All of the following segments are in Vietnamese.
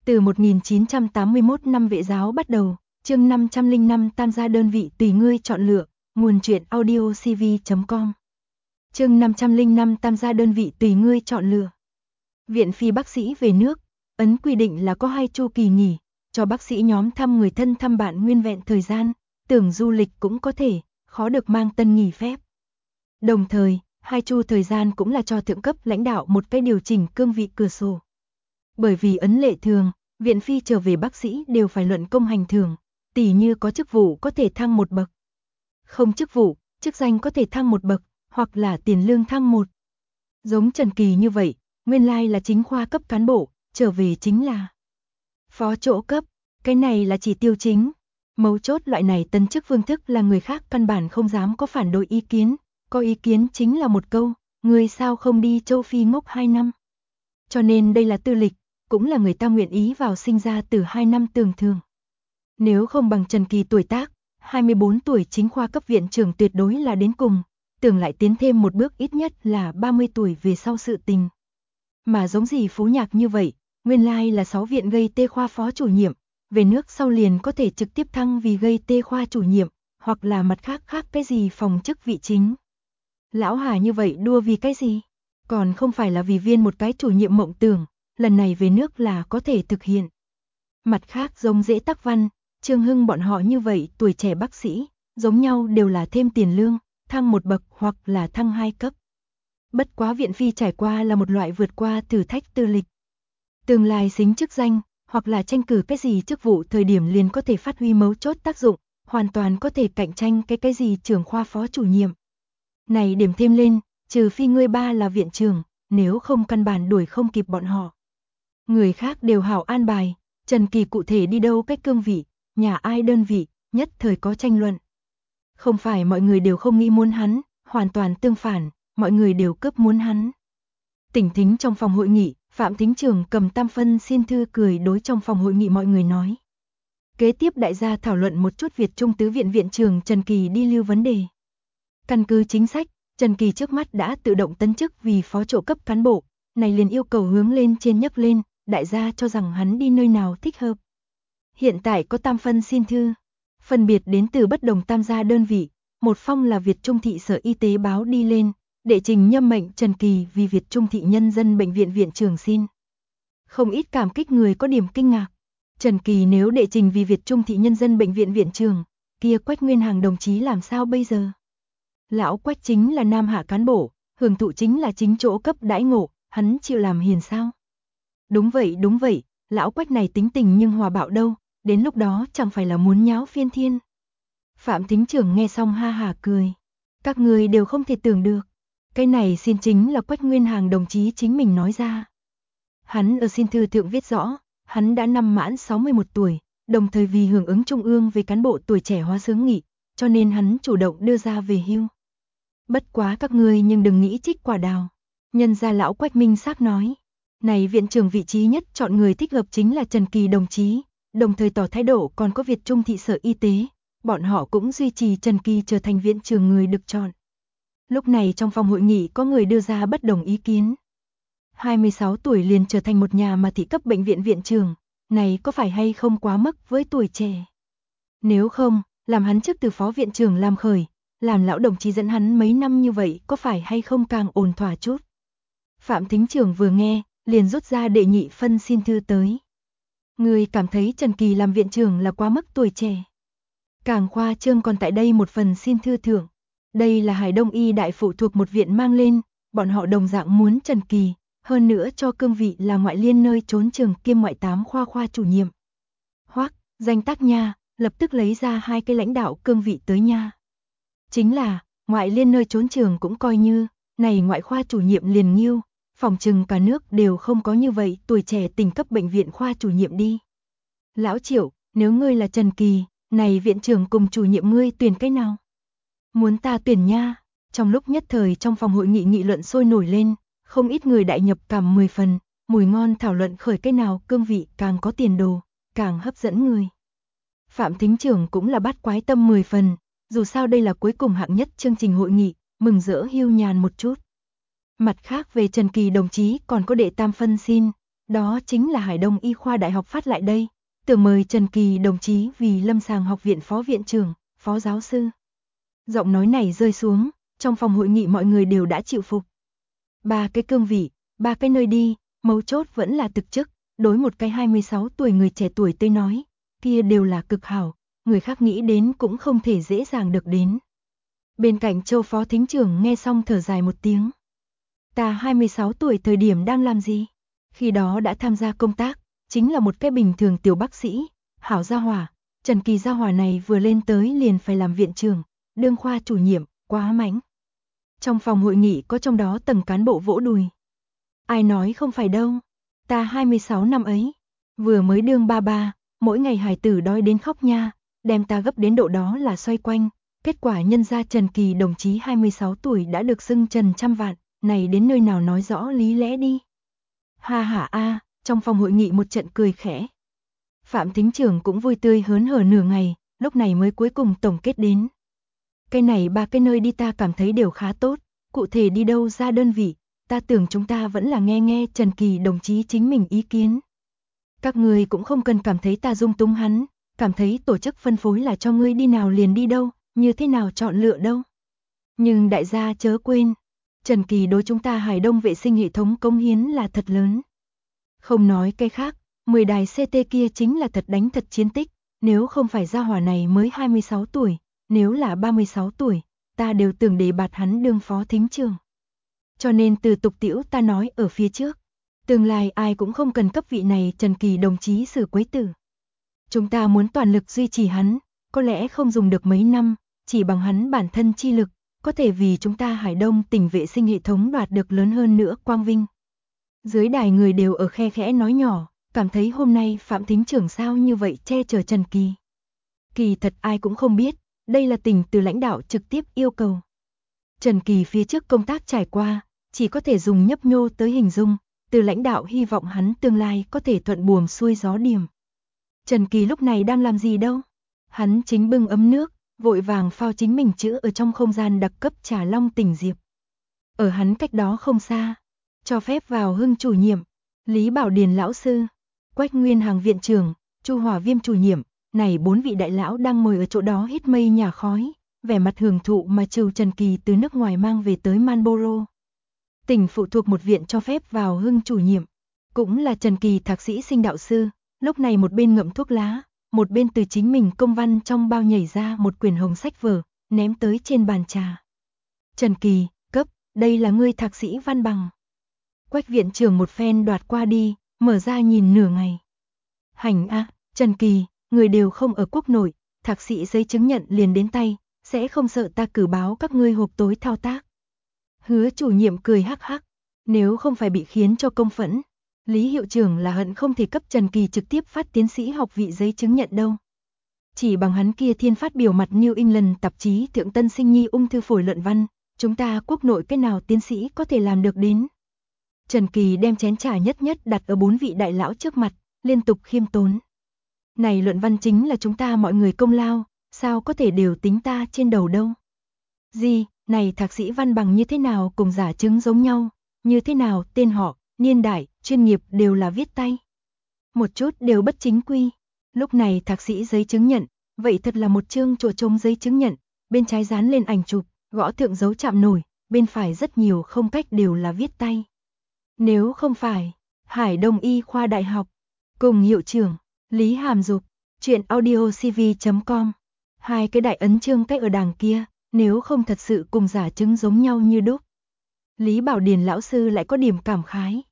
Từ 1981 năm Vệ giáo bắt đầu, chương 505 tam gia đơn vị tùy ngươi chọn lựa, nguồn truyện audio cv.com. Chương 505 tam gia đơn vị tùy ngươi chọn lựa. Viện phi bác sĩ về nước, ấn quy định là có 2 chu kỳ nghỉ, cho bác sĩ nhóm thăm người thân thăm bạn nguyên vẹn thời gian, tưởng du lịch cũng có thể, khó được mang tân nghỉ phép. Đồng thời, 2 chu thời gian cũng là cho thượng cấp lãnh đạo một cái điều chỉnh cương vị cửa sổ. Bởi vì ấn lệ thường, viện phi trở về bác sĩ đều phải luận công hành thưởng, tỉ như có chức vụ có thể thăng 1 bậc. Không chức vụ, chức danh có thể thăng 1 bậc, hoặc là tiền lương thăng 1. Giống Trần Kỳ như vậy, nguyên lai là chính khoa cấp cán bộ, trở về chính là phó chỗ cấp, cái này là chỉ tiêu chính. Mấu chốt loại này tân chức phương thức là người khác căn bản không dám có phản đối ý kiến, có ý kiến chính là một câu, người sao không đi châu Phi ngốc 2 năm. Cho nên đây là tư lịch, cũng là người ta nguyện ý vào sinh ra từ 2 năm tường thường. Nếu không bằng Trần Kỳ tuổi tác, 24 tuổi chính khoa cấp viện trưởng tuyệt đối là đến cùng, tưởng lại tiến thêm một bước ít nhất là 30 tuổi về sau sự tình. Mà giống gì Phú Nhạc như vậy, nguyên lai là 6 viện gây tê khoa phó chủ nhiệm, về nước sau liền có thể trực tiếp thăng vì gây tê khoa chủ nhiệm, hoặc là mặt khác cái gì phòng chức vị chính. Lão Hà như vậy đua vì cái gì? Còn không phải là vì viên một cái chủ nhiệm mộng tưởng, lần này về nước là có thể thực hiện. Mặt khác giống Dễ Tắc Văn, Trương Hưng bọn họ như vậy tuổi trẻ bác sĩ, giống nhau đều là thêm tiền lương, thăng 1 bậc hoặc là thăng 2 cấp. Bất quá viện phi trải qua là một loại vượt qua thử thách tư lịch. Tương lai xính chức danh, hoặc là tranh cử cái gì chức vụ thời điểm liền có thể phát huy mấu chốt tác dụng, hoàn toàn có thể cạnh tranh cái gì trưởng khoa phó chủ nhiệm. Này điểm thêm lên, trừ phi ngươi ba là viện trưởng, nếu không căn bản đuổi không kịp bọn họ. Người khác đều hảo an bài, Trần Kỳ cụ thể đi đâu cách cương vị, nhà ai đơn vị, nhất thời có tranh luận. Không phải mọi người đều không nghĩ muốn hắn, hoàn toàn tương phản, mọi người đều cấp muốn hắn. Tỉnh Thính trong phòng hội nghị, Phạm Thính Trường cầm tam phân xin thư cười đối trong phòng hội nghị mọi người nói. Kế tiếp đại gia thảo luận một chút Việt Trung Tứ Viện Viện trưởng Trần Kỳ đi lưu vấn đề. Căn cứ chính sách, Trần Kỳ trước mắt đã tự động tấn chức vì phó chỗ cấp cán bộ, này liền yêu cầu hướng lên trên nhấc lên, đại gia cho rằng hắn đi nơi nào thích hợp. Hiện tại có tam phân xin thư, phân biệt đến từ bất đồng tam gia đơn vị, một phong là Việt Trung thị Sở Y tế báo đi lên, đệ trình nhâm mệnh Trần Kỳ vì Việt Trung thị Nhân dân Bệnh viện viện trưởng xin. Không ít cảm kích người có điểm kinh ngạc. Trần Kỳ nếu đệ trình vì Việt Trung thị Nhân dân Bệnh viện viện trưởng, kia Quách Nguyên Hằng đồng chí làm sao bây giờ? Lão Quách chính là nam hạ cán bộ, hưởng thụ chính là chính chỗ cấp đãi ngộ, hắn chịu làm hiền sao? Đúng vậy, lão Quách này tính tình nhưng hòa bạo đâu, đến lúc đó chẳng phải là muốn nháo phiên thiên. Phạm Thính Trưởng nghe xong ha hả cười. Các người đều không thể tưởng được. Cái này xin chính là Quách Nguyên Hằng đồng chí chính mình nói ra. Hắn ở xin thư thượng viết rõ, hắn đã năm mãn 61 tuổi, đồng thời vì hưởng ứng trung ương về cán bộ tuổi trẻ hóa xướng nghị, cho nên hắn chủ động đưa ra về hưu. Bất quá các ngươi nhưng đừng nghĩ trích quả đào. Nhân gia lão Quách minh xác nói. Này viện trưởng vị trí nhất chọn người thích hợp chính là Trần Kỳ đồng chí, đồng thời tỏ thái độ còn có Việt Trung thị Sở Y tế, bọn họ cũng duy trì Trần Kỳ trở thành viện trưởng người được chọn. Lúc này trong phòng hội nghị có người đưa ra bất đồng ý kiến. 26 tuổi liền trở thành một nhà mà thị cấp bệnh viện viện trưởng, này có phải hay không quá mức với tuổi trẻ? Nếu không, làm hắn trước từ phó viện trưởng làm khởi, làm lão đồng chí dẫn hắn mấy năm như vậy có phải hay không càng ổn thỏa chút? Phạm Thính Trường vừa nghe, liền rút ra đệ nhị phân xin thư tới. Người cảm thấy Trần Kỳ làm viện trưởng là quá mức tuổi trẻ. Càng khoa trương còn tại đây một phần xin thư thưởng. Đây là Hải Đông Y đại phụ thuộc một viện mang lên, bọn họ đồng dạng muốn Trần Kỳ, hơn nữa cho cương vị là ngoại liên nơi trốn trường kiêm ngoại 8 khoa chủ nhiệm. Hoắc, danh tác nha, lập tức lấy ra 2 cái lãnh đạo cương vị tới nha. Chính là, ngoại liên nơi trốn trường cũng coi như, này ngoại khoa chủ nhiệm liền nghiêu, phòng trừng cả nước đều không có như vậy tuổi trẻ tỉnh cấp bệnh viện khoa chủ nhiệm đi. Lão Triệu, nếu ngươi là Trần Kỳ, này viện trưởng cùng chủ nhiệm ngươi tuyển cái nào? Muốn ta tuyển nha. Trong lúc nhất thời trong phòng hội nghị nghị luận sôi nổi lên, không ít người đại nhập cảm 10 phần, mùi ngon thảo luận khởi cái nào cương vị càng có tiền đồ, càng hấp dẫn người. Phạm Thính Trưởng cũng là bát quái tâm 10 phần, dù sao đây là cuối cùng hạng nhất chương trình hội nghị, mừng rỡ hưu nhàn một chút. Mặt khác về Trần Kỳ đồng chí còn có đệ tam phân xin, Đó chính là Hải Đông Y khoa Đại học phát lại đây, tưởng mời Trần Kỳ đồng chí vì Lâm Sàng học viện phó viện trưởng, phó giáo sư. Giọng nói này rơi xuống, trong phòng hội nghị mọi người đều đã chịu phục. 3 cái cương vị, 3 cái nơi đi, mấu chốt vẫn là thực chức, đối một cái 26 tuổi người trẻ tuổi tới nói, kia đều là cực hảo, người khác nghĩ đến cũng không thể dễ dàng được đến. Bên cạnh Châu phó thính trưởng nghe xong thở dài một tiếng. Ta 26 tuổi thời điểm đang làm gì? Khi đó đã tham gia công tác, chính là một cái bình thường tiểu bác sĩ, hảo gia hỏa. Trần Kỳ gia hỏa này vừa lên tới liền phải làm viện trưởng, đương khoa chủ nhiệm, quá mãnh. Trong phòng hội nghị có trong đó tầng cán bộ vỗ đùi. Ai nói không phải đâu, ta 26 năm ấy, vừa mới đương ba ba, mỗi ngày hài tử đói đến khóc nha, đem ta gấp đến độ đó là xoay quanh. Kết quả nhân ra Trần Kỳ đồng chí 26 tuổi đã được xưng Trần trăm vạn, này đến nơi nào nói rõ lý lẽ đi. Ha ha a, trong phòng hội nghị một trận cười khẽ. Phạm thính trưởng cũng vui tươi hớn hở nửa ngày, lúc này mới cuối cùng tổng kết đến. Cái này 3 cái nơi đi ta cảm thấy đều khá tốt, cụ thể đi đâu ra đơn vị, ta tưởng chúng ta vẫn là nghe Trần Kỳ đồng chí chính mình ý kiến. Các người cũng không cần cảm thấy ta dung túng hắn, cảm thấy tổ chức phân phối là cho ngươi đi nào liền đi đâu, như thế nào chọn lựa đâu. Nhưng đại gia chớ quên, Trần Kỳ đối chúng ta Hải Đông vệ sinh hệ thống cống hiến là thật lớn. Không nói cái khác, 10 đài CT kia chính là thật đánh thật chiến tích, nếu không phải gia hỏa này mới 26 tuổi, nếu là 36 tuổi, ta đều tưởng đề bạt hắn đương phó thính trưởng. Cho nên từ tục tiễu ta nói ở phía trước, tương lai ai cũng không cần cấp vị này Trần Kỳ đồng chí xử quấy tử. Chúng ta muốn toàn lực duy trì hắn, có lẽ không dùng được mấy năm, chỉ bằng hắn bản thân chi lực, có thể vì chúng ta Hải Đông tỉnh vệ sinh hệ thống đoạt được lớn hơn nữa quang vinh. Dưới đài người đều ở khe khẽ nói nhỏ, cảm thấy hôm nay Phạm thính trưởng sao như vậy che chở Trần Kỳ. Kỳ thật ai cũng không biết, đây là tỉnh từ lãnh đạo trực tiếp yêu cầu. Trần Kỳ phía trước công tác trải qua, chỉ có thể dùng nhấp nhô tới hình dung, từ lãnh đạo hy vọng hắn tương lai có thể thuận buồm xuôi gió điểm. Trần Kỳ lúc này đang làm gì đâu? Hắn chính bưng ấm nước, vội vàng phao chính mình chữa ở trong không gian đặc cấp trà long tỉnh Diệp. Ở hắn cách đó không xa, cho phép vào Hưng chủ nhiệm, Lý Bảo Điền lão sư, Quách Nguyên Hằng viện trưởng, Chu Hòa Viêm chủ nhiệm, này 4 vị đại lão đang ngồi ở chỗ đó hít mây nhà khói, vẻ mặt hưởng thụ mà trừ Trần Kỳ từ nước ngoài mang về tới Marlboro. Tỉnh phụ thuộc một viện cho phép vào Hưng chủ nhiệm, cũng là Trần Kỳ thạc sĩ sinh đạo sư, lúc này một bên ngậm thuốc lá, một bên từ chính mình công văn trong bao nhảy ra một quyển hồng sách vở, ném tới trên bàn trà. Trần Kỳ, cấp, đây là ngươi thạc sĩ văn bằng. Quách viện trưởng một phen đoạt qua đi, mở ra nhìn nửa ngày. Hành a, Trần Kỳ, người đều không ở quốc nội, thạc sĩ giấy chứng nhận liền đến tay, sẽ không sợ ta cử báo các ngươi hộp tối thao tác. Hứa chủ nhiệm cười hắc hắc, nếu không phải bị khiến cho công phẫn, Lý hiệu trưởng là hận không thể cấp Trần Kỳ trực tiếp phát tiến sĩ học vị giấy chứng nhận đâu. Chỉ bằng hắn kia thiên phát biểu mặt New England tạp chí thượng tân sinh nhi ung thư phổi luận văn, chúng ta quốc nội cái nào tiến sĩ có thể làm được đến. Trần Kỳ đem chén trà nhất đặt ở 4 vị đại lão trước mặt, liên tục khiêm tốn. Này luận văn chính là chúng ta mọi người công lao, sao có thể đều tính ta trên đầu đâu. Gì, này thạc sĩ văn bằng như thế nào cùng giả chứng giống nhau, như thế nào tên họ, niên đại, chuyên nghiệp đều là viết tay. Một chút đều bất chính quy. Lúc này thạc sĩ giấy chứng nhận, vậy thật là một chương chỗ trống giấy chứng nhận, bên trái dán lên ảnh chụp, gõ thượng dấu chạm nổi, bên phải rất nhiều không cách đều là viết tay. Nếu không phải, Hải Đông Y khoa đại học, cùng hiệu trưởng, Lý Hàm Dục, chuyện audiocv.com, hai cái đại ấn chương cách ở đàng kia, nếu không thật sự cùng giả chứng giống nhau như đúc. Lý Bảo Điền lão sư lại có điểm cảm khái.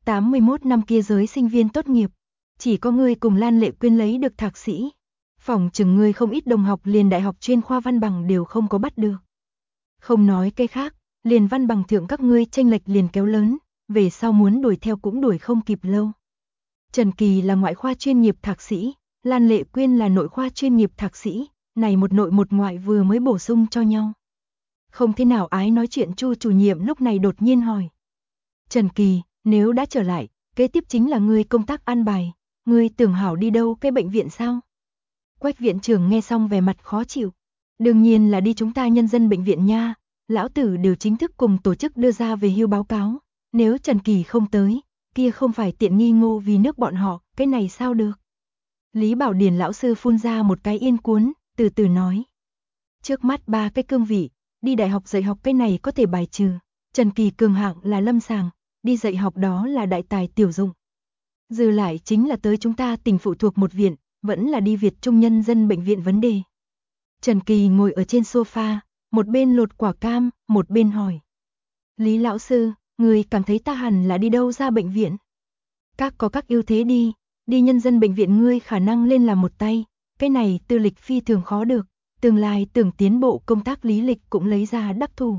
81 năm kia giới sinh viên tốt nghiệp, chỉ có ngươi cùng Lan Lệ Quyên lấy được thạc sĩ. Phỏng chừng ngươi không ít đồng học liền đại học chuyên khoa văn bằng đều không có bắt được. Không nói cái khác, liền văn bằng thượng các ngươi chênh lệch liền kéo lớn, về sau muốn đuổi theo cũng đuổi không kịp lâu. Trần Kỳ là ngoại khoa chuyên nghiệp thạc sĩ, Lan Lệ Quyên là nội khoa chuyên nghiệp thạc sĩ, này một nội một ngoại vừa mới bổ sung cho nhau. Không thế nào ái nói chuyện Chu chủ nhiệm lúc này đột nhiên hỏi. Trần Kỳ, nếu đã trở lại, kế tiếp chính là ngươi công tác an bài, ngươi tưởng hảo đi đâu cái bệnh viện sao? Quách viện trưởng nghe xong vẻ mặt khó chịu. Đương nhiên là đi chúng ta nhân dân bệnh viện nha, lão tử đều chính thức cùng tổ chức đưa ra về hưu báo cáo, nếu Trần Kỳ không tới, kia không phải tiện nghi Ngô Vì Nước bọn họ, cái này sao được? Lý Bảo Điền lão sư phun ra một cái yên cuốn, từ từ nói. Trước mắt 3 cái cương vị, đi đại học dạy học cái này có thể bài trừ. Trần Kỳ cường hạng là lâm sàng, đi dạy học đó là đại tài tiểu dụng. Dư lại chính là tới chúng ta tỉnh phụ thuộc một viện, vẫn là đi Việt Trung Nhân Dân Bệnh viện vấn đề. Trần Kỳ ngồi ở trên sofa, một bên lột quả cam, một bên hỏi. Lý lão sư, người cảm thấy ta hẳn là đi đâu ra bệnh viện? Các có các ưu thế đi nhân dân bệnh viện ngươi khả năng lên làm một tay, cái này tư lịch phi thường khó được, tương lai tưởng tiến bộ công tác lý lịch cũng lấy ra đắc thủ.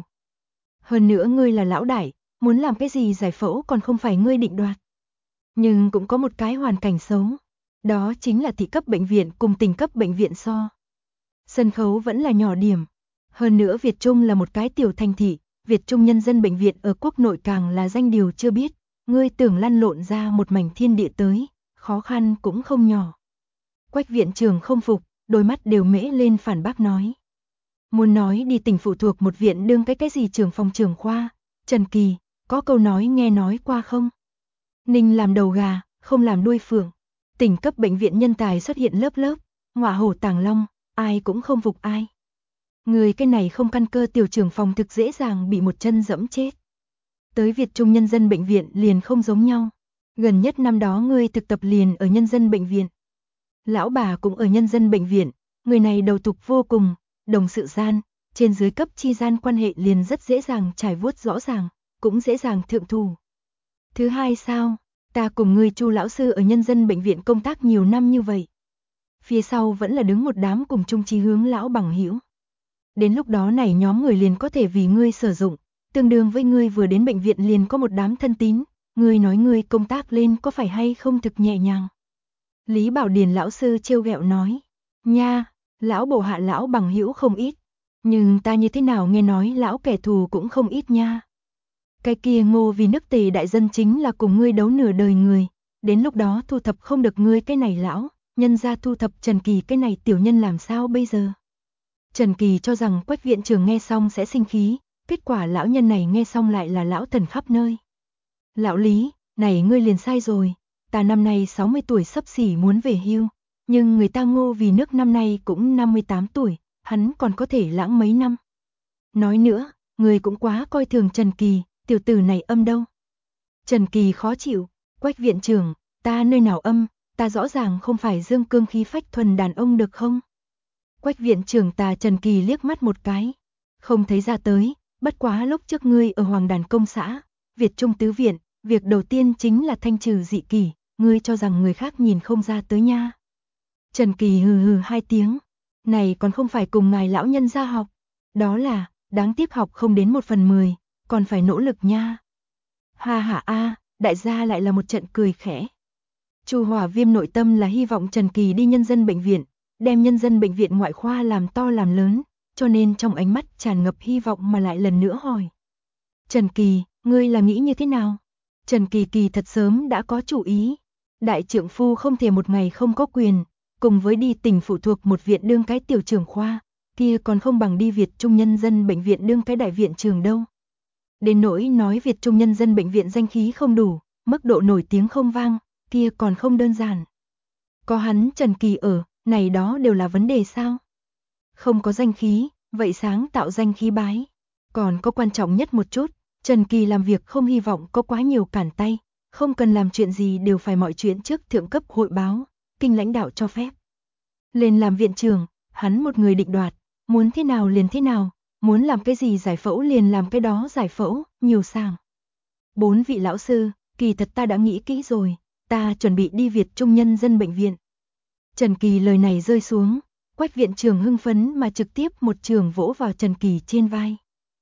Hơn nữa ngươi là lão đại, muốn làm cái gì giải phẫu còn không phải ngươi định đoạt. Nhưng cũng có một cái hoàn cảnh xấu, đó chính là thị cấp bệnh viện cùng tỉnh cấp bệnh viện so. Sân khấu vẫn là nhỏ điểm. Hơn nữa Việt Trung là một cái tiểu thành thị, Việt Trung Nhân Dân Bệnh viện ở quốc nội càng là danh điều chưa biết, ngươi tưởng lăn lộn ra một mảnh thiên địa tới, khó khăn cũng không nhỏ. Quách viện trưởng không phục, đôi mắt đều mễ lên phản bác nói. Muốn nói đi tỉnh phụ thuộc một viện đương cái gì trưởng phòng trưởng khoa, Trần Kỳ, có câu nói nghe nói qua không? Ninh làm đầu gà, không làm đuôi phượng. Tỉnh cấp bệnh viện nhân tài xuất hiện lớp lớp, ngọa hổ tàng long, ai cũng không phục ai. Người cái này không căn cơ tiểu trưởng phòng thực dễ dàng bị một chân dẫm chết. Tới Việt Trung Nhân Dân Bệnh viện liền không giống nhau. Gần nhất năm đó ngươi thực tập liền ở Nhân Dân Bệnh viện. Lão bà cũng ở Nhân Dân Bệnh viện, người này đầu tục vô cùng, đồng sự gian, trên dưới cấp chi gian quan hệ liền rất dễ dàng trải vuốt rõ ràng, cũng dễ dàng thượng thủ. Thứ hai sao, ta cùng ngươi Chu lão sư ở Nhân Dân Bệnh viện công tác nhiều năm như vậy. Phía sau vẫn là đứng một đám cùng chung chí hướng lão bằng hữu. Đến lúc đó này nhóm người liền có thể vì ngươi sử dụng, tương đương với ngươi vừa đến bệnh viện liền có một đám thân tín, ngươi nói ngươi công tác lên có phải hay không thực nhẹ nhàng. Lý Bảo Điền lão sư trêu ghẹo nói, nha, lão bộ hạ lão bằng hữu không ít, nhưng ta như thế nào nghe nói lão kẻ thù cũng không ít nha. Cái kia Ngô Vì Nước Tề đại dân chính là cùng ngươi đấu nửa đời người, đến lúc đó thu thập không được ngươi cái này lão, nhân ra thu thập Trần Kỳ cái này tiểu nhân làm sao bây giờ. Trần Kỳ cho rằng Quách viện trưởng nghe xong sẽ sinh khí, kết quả lão nhân này nghe xong lại là lão thần khắp nơi. Lão Lý, này ngươi liền sai rồi, ta năm nay 60 tuổi sắp xỉ muốn về hưu, nhưng người ta Ngô Vì Nước năm nay cũng 58 tuổi, hắn còn có thể lãng mấy năm. Nói nữa, người cũng quá coi thường Trần Kỳ, tiểu tử này âm đâu. Trần Kỳ khó chịu, Quách viện trưởng, ta nơi nào âm, ta rõ ràng không phải dương cương khí phách thuần đàn ông được không? Quách viện trưởng tà Trần Kỳ liếc mắt một cái, không thấy ra tới, bất quá lúc trước ngươi ở Hoàng Đàn Công xã, Việt Trung Tứ Viện, việc đầu tiên chính là thanh trừ dị kỷ, ngươi cho rằng người khác nhìn không ra tới nha. Trần Kỳ hừ hừ 2 tiếng, này còn không phải cùng ngài lão nhân gia học, đó là, đáng tiếc học không đến 1/10, còn phải nỗ lực nha. Ha ha a, đại gia lại là một trận cười khẽ. Chu Hỏa Viêm nội tâm là hy vọng Trần Kỳ đi Nhân Dân Bệnh viện, đem Nhân Dân Bệnh viện ngoại khoa làm to làm lớn, cho nên trong ánh mắt tràn ngập hy vọng mà lại lần nữa hỏi. Trần Kỳ, ngươi là nghĩ như thế nào? Trần Kỳ kỳ thật sớm đã có chủ ý. Đại trượng phu không thể một ngày không có quyền, cùng với đi tỉnh phụ thuộc một viện đương cái tiểu trưởng khoa, kia còn không bằng đi Việt Trung Nhân Dân Bệnh viện đương cái đại viện trường đâu. Đến nỗi nói Việt Trung Nhân Dân Bệnh viện danh khí không đủ, mức độ nổi tiếng không vang, kia còn không đơn giản. Có hắn Trần Kỳ ở, này đó đều là vấn đề sao? Không có danh khí, vậy sáng tạo danh khí bái. Còn có quan trọng nhất một chút, Trần Kỳ làm việc không hy vọng có quá nhiều cản tay, không cần làm chuyện gì đều phải mọi chuyện trước thượng cấp hội báo, kinh lãnh đạo cho phép. Lên làm viện trưởng, hắn một người định đoạt, muốn thế nào liền thế nào, muốn làm cái gì giải phẫu liền làm cái đó giải phẫu, nhiều sàng. 4 vị lão sư, kỳ thật ta đã nghĩ kỹ rồi, ta chuẩn bị đi Việt Trung Nhân Dân Bệnh viện. Trần Kỳ lời này rơi xuống, Quách viện trưởng hưng phấn mà trực tiếp một trường vỗ vào Trần Kỳ trên vai.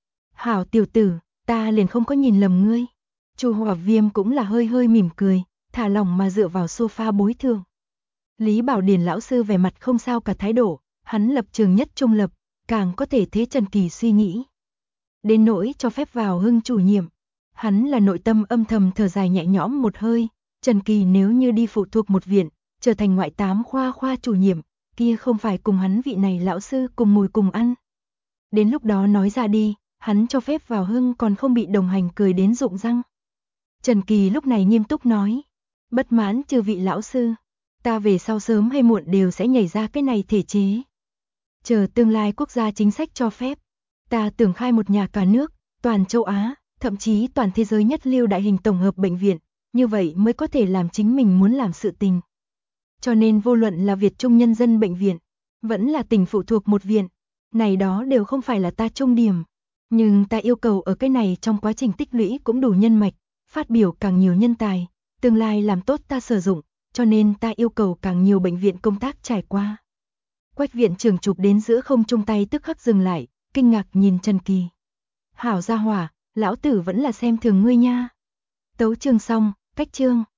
Hảo tiểu tử, ta liền không có nhìn lầm ngươi. Chu Hỏa Viêm cũng là hơi hơi mỉm cười, thả lỏng mà dựa vào sofa bối thường. Lý Bảo Điền lão sư vẻ mặt không sao cả thái độ, hắn lập trường nhất trung lập, càng có thể thế Trần Kỳ suy nghĩ. Đến nỗi cho phép vào Hưng chủ nhiệm, hắn là nội tâm âm thầm thở dài nhẹ nhõm một hơi, Trần Kỳ nếu như đi phụ thuộc một viện, trở thành ngoại 8 khoa chủ nhiệm, kia không phải cùng hắn vị này lão sư cùng ngồi cùng ăn. Đến lúc đó nói ra đi, hắn cho phép vào Hưng còn không bị đồng hành cười đến rụng răng. Trần Kỳ lúc này nghiêm túc nói. Bất mãn chư vị lão sư. Ta về sau sớm hay muộn đều sẽ nhảy ra cái này thể chế. Chờ tương lai quốc gia chính sách cho phép. Ta tưởng khai một nhà cả nước, toàn châu Á, thậm chí toàn thế giới nhất lưu đại hình tổng hợp bệnh viện. Như vậy mới có thể làm chính mình muốn làm sự tình. Cho nên vô luận là Việt Trung Nhân dân bệnh viện, vẫn là tỉnh phụ thuộc một viện, này đó đều không phải là ta trung điểm. Nhưng ta yêu cầu ở cái này trong quá trình tích lũy cũng đủ nhân mạch, phát biểu càng nhiều nhân tài, tương lai làm tốt ta sử dụng, cho nên ta yêu cầu càng nhiều bệnh viện công tác trải qua. Quách viện trưởng chụp đến giữa không trung tay tức khắc dừng lại, kinh ngạc nhìn Trần Kỳ. Hảo gia hỏa, lão tử vẫn là xem thường ngươi nha. Tấu chương xong, cách chương.